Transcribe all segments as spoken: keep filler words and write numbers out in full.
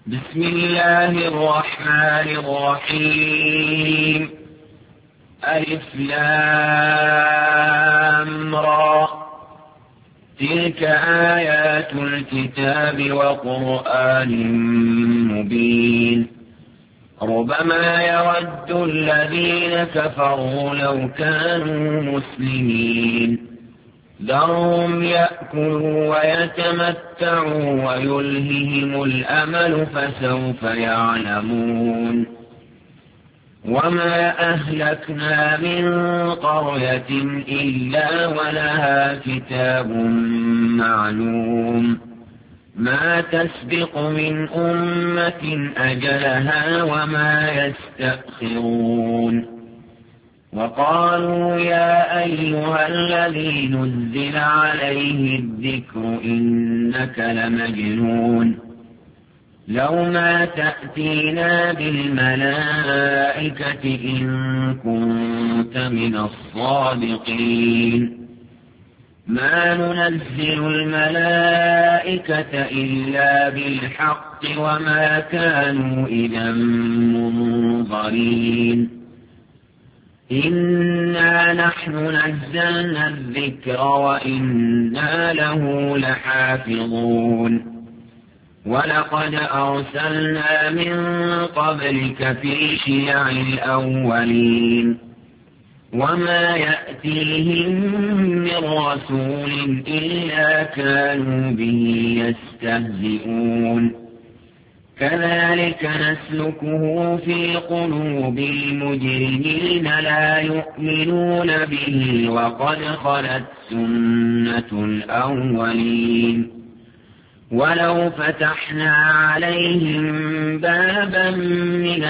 بسم الله الرحمن الرحيم. ألف لام را. تلك آيات الكتاب وقرآن مبين. ربما يود الذين كفروا لو كانوا مسلمين. ذرهم يأكلوا ويتمتعوا ويلههم الأمل فسوف يعلمون. وما أهلكنا من قرية إلا ولها كتاب معلوم ما تسبق من أمة أجلها وما يستأخرون. وقالوا يا أيها الذي نزل عليه الذكر إنك لمجنون لو ما تأتينا بالملائكة إن كنت من الصادقين. ما ننزل الملائكة إلا بالحق وما كانوا إذا منظرين. إنا نحن نزلنا الذكر وإنا له لحافظون. ولقد أرسلنا من قبلك في شيع الأولين وما يأتيهم من رسول إلا كانوا به يستهزئون. كذلك نسلكه في قلوب المجرمين لا يؤمنون به وقد خلت سنة الأولين. ولو فتحنا عليهم بابا من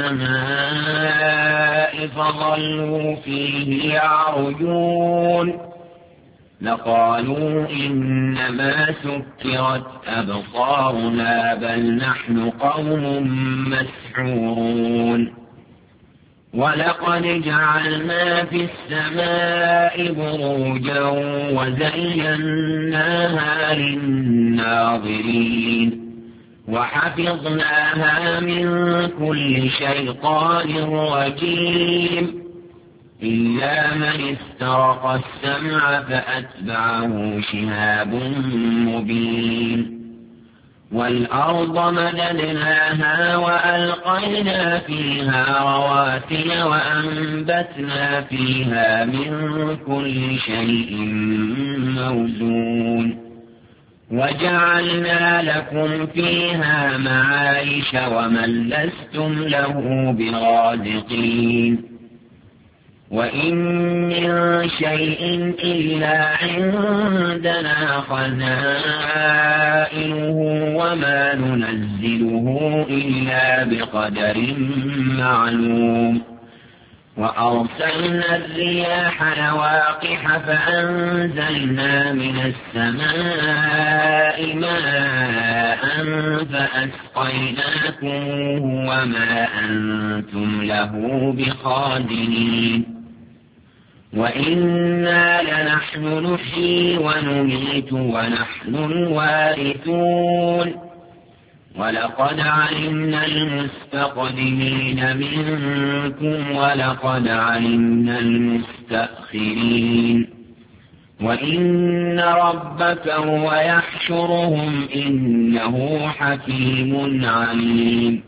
السماء فظلوا فيه يعرجون لقالوا إنما سكرت أبصارنا بل نحن قوم مسحورون. ولقد جعلنا في السماء بروجا وزيناها للناظرين وحفظناها من كل شيطان رجيم إلا من استرق السمع فأتبعه شهاب مبين. والأرض مددناها وألقينا فيها رواسي وأنبتنا فيها من كل شيء موزون. وجعلنا لكم فيها معايش ومن لستم له برازقين. وإن من شيء إلا عندنا خزائنه وما ننزله إلا بقدر معلوم. وأرسلنا الرياح لواقح فأنزلنا من السماء ماء فأسقيناكموه وما أنتم له بخازنين. وإنا لنحن نحيي ونميت ونحن الوارثون. ولقد علمنا المستقدمين منكم ولقد علمنا المستأخرين. وإن ربك هو يحشرهم إنه حكيم عليم.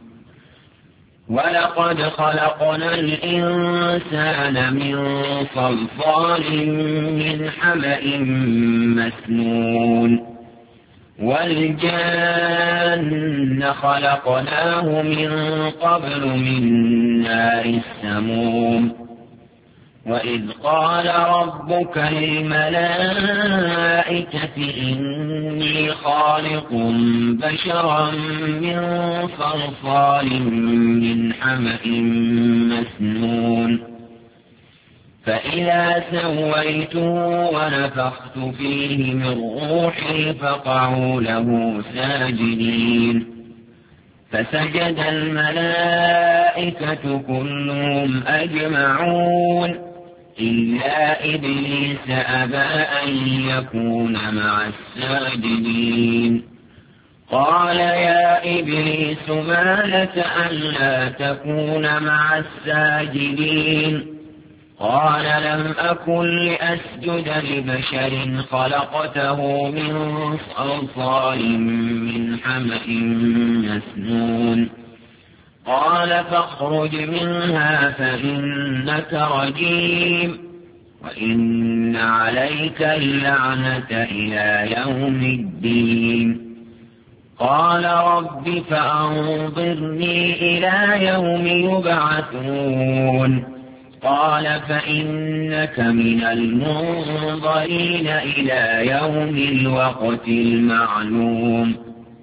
ولقد خلقنا الإنسان من صلصال من حمأ مسنون. والجان خلقناه من قبل من نار السموم. وإذ قال ربك للملائكة إني خالق بشرا من صلصال من حمأ مسنون. فإذا سويته ونفخت فيه من روحي فقعوا له ساجدين. فسجد الملائكة كلهم أجمعون إلا إبليس أبى أن يكون مع الساجدين. قال يا إبليس ما لك ألا تكون مع الساجدين قال لم أكن لأسجد لبشر خلقته من صلصال من حمأ مسنون قال فاخرج منها فإنك رجيم وإن عليك اللعنة إلى يوم الدين قال رب فأنظرني إلى يوم يبعثون قال فإنك من المنظرين إلى يوم الوقت المعلوم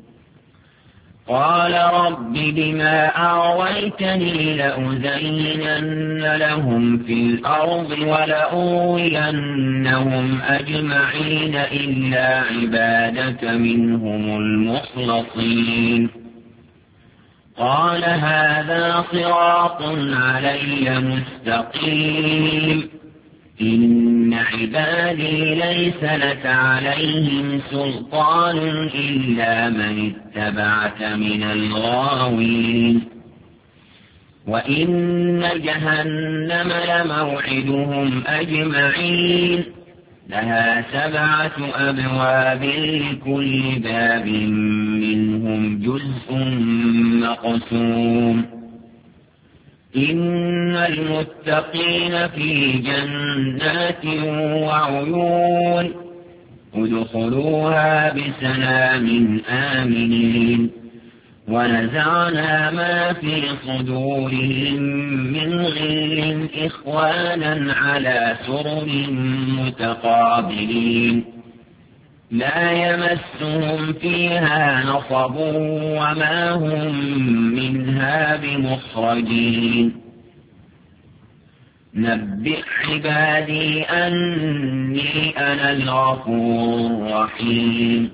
قال رب بما أغويتني لأزينن لهم في الأرض ولأغوينهم أجمعين إلا عبادك منهم المخلصين قال هذا صراط علي مستقيم إن عبادي ليس لك عليهم سلطان إلا من اتبعك من الغاوين وإن جهنم لموعدهم أجمعين لها سبعة أبواب لكل باب منهم جزء مقسوم إن المتقين في جنات وعيون ادخلوها بسلام آمنين ونزعنا ما في صدورهم من غل إخوانا على سرر متقابلين لا يمسهم فيها نصب وما هم منها بمخرجين نبئ عبادي أني أنا الغفور الرحيم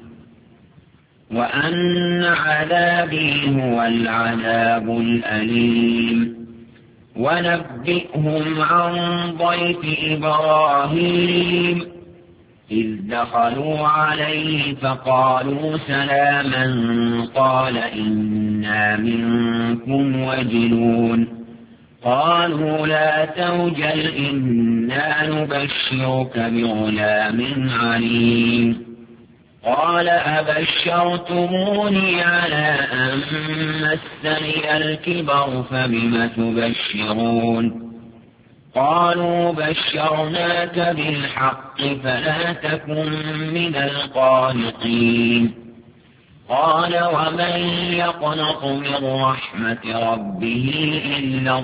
وأن عذابي هو العذاب الأليم ونبئهم عن ضيف إبراهيم إذ دخلوا عليه فقالوا سلاما قال إنا منكم وجلون قالوا لا توجل إنا نبشرك بغلام عليم قال أبشرتموني على أن مسني الكبر فبم تبشرون قالوا بشرناك بالحق فلا تكن من القانطين قال ومن يقنط من رحمة ربه إلا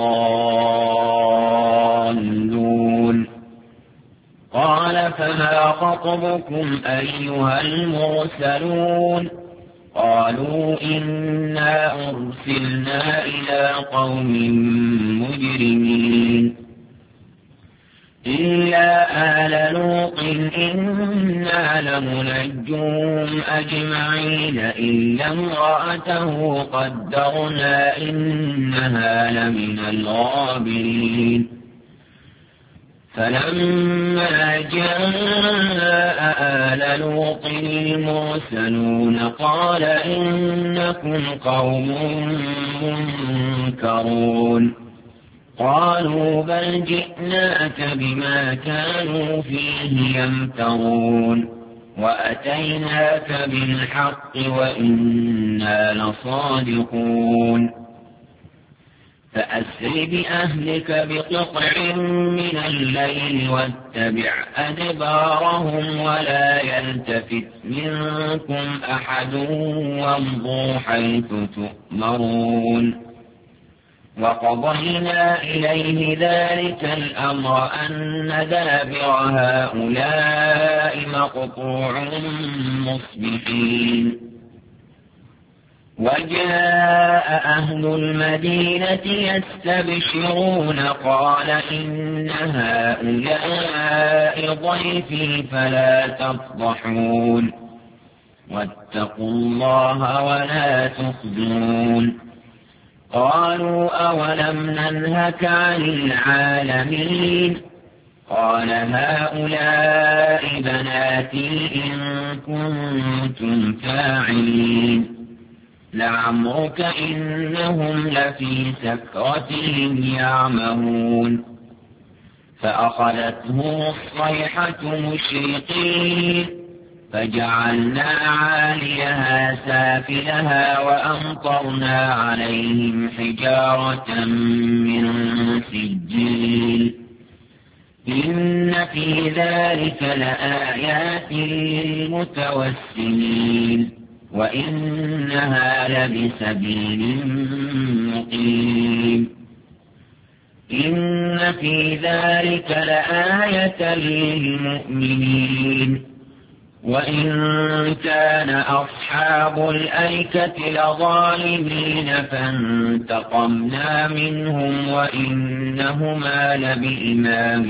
الضالون قال فما خطبكم أيها المرسلون قالوا إنا أرسلنا إلى قوم مجرمين إلا آل لوط إنا لمنجوهم أجمعين إلا امرأته قدرنا إنها لمن الغابرين فلما جاء آل لوط المرسلون قال إنكم قوم منكرون قالوا بل جئناك بما كانوا فيه يمترون وأتيناك بالحق وإنا لصادقون فأسر بأهلك بقطع من الليل واتبع أدبارهم ولا يلتفت منكم أحد وامضوا حيث تؤمرون وقضينا إليه ذلك الأمر أن دابر هؤلاء مقطوع مصبحين وجاء أهل المدينة يستبشرون قال إن هؤلاء ضيفي فلا تفضحون واتقوا الله ولا تخزون قالوا أولم ننهك عن العالمين قال هؤلاء بناتي إن كنتم فاعلين لعمرك إنهم لفي سكرتهم يعمهون فأخذتهم الصيحة مشرقين فجعلنا عاليها سافلها وأمطرنا عليهم حجارة من سجيل إن في ذلك لآيات للمتوسمين وإنها لبسبيل مقيم إن في ذلك لآية للمؤمنين وإن كان أصحاب الأيكة لظالمين فانتقمنا منهم وإنهما لبإمام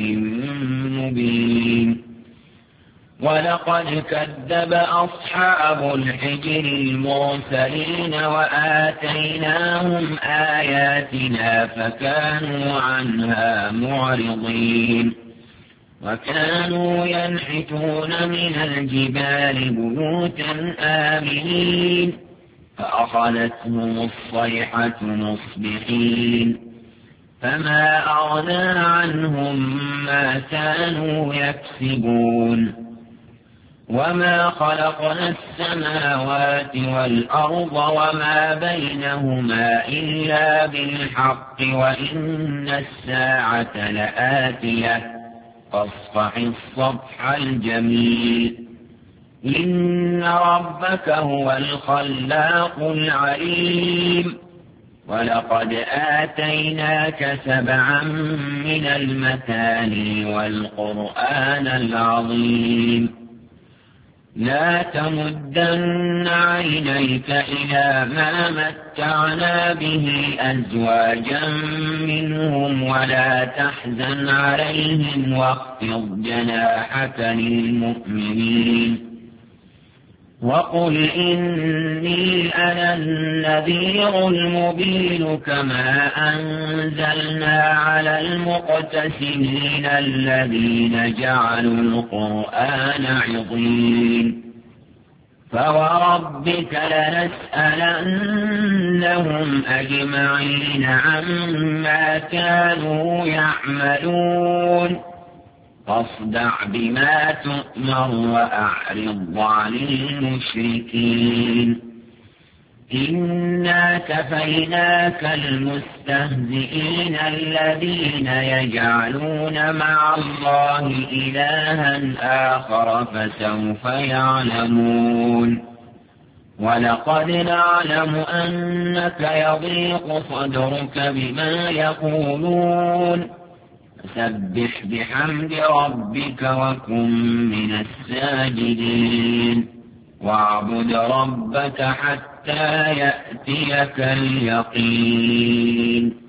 مبين ولقد كذب أصحاب الحجر المرسلين وآتيناهم آياتنا فكانوا عنها معرضين وكانوا ينحتون من الجبال بيوتا آمنين فأخذتهم الصيحة مصبحين فما أغنى عنهم ما كانوا يكسبون وما خلقنا السماوات والأرض وما بينهما إلا بالحق وإن الساعة لآتية فاصفح الصفح الجميل إن ربك هو الخلاق العليم ولقد آتيناك سبعا من المثاني والقرآن العظيم لا تمدن عينيك إلى ما متعنا به أزواجا منهم ولا تحزن عليهم واخفض جناحك للمؤمنين وقل إني أنا النذير المبين كما أنزلنا على المقتسمين الذين جعلوا القرآن عضين فوربك لنسألنهم أجمعين عما كانوا يعملون فاصدع بما تؤمر وأعرض عن المشركين إنا كفيناك المستهزئين الذين يجعلون مع الله إلها آخر فسوف يعلمون ولقد نعلم أنك يضيق صدرك بما يقولون فسبح بحمد ربك وكن من الساجدين واعبد ربك حتى يأتيك اليقين.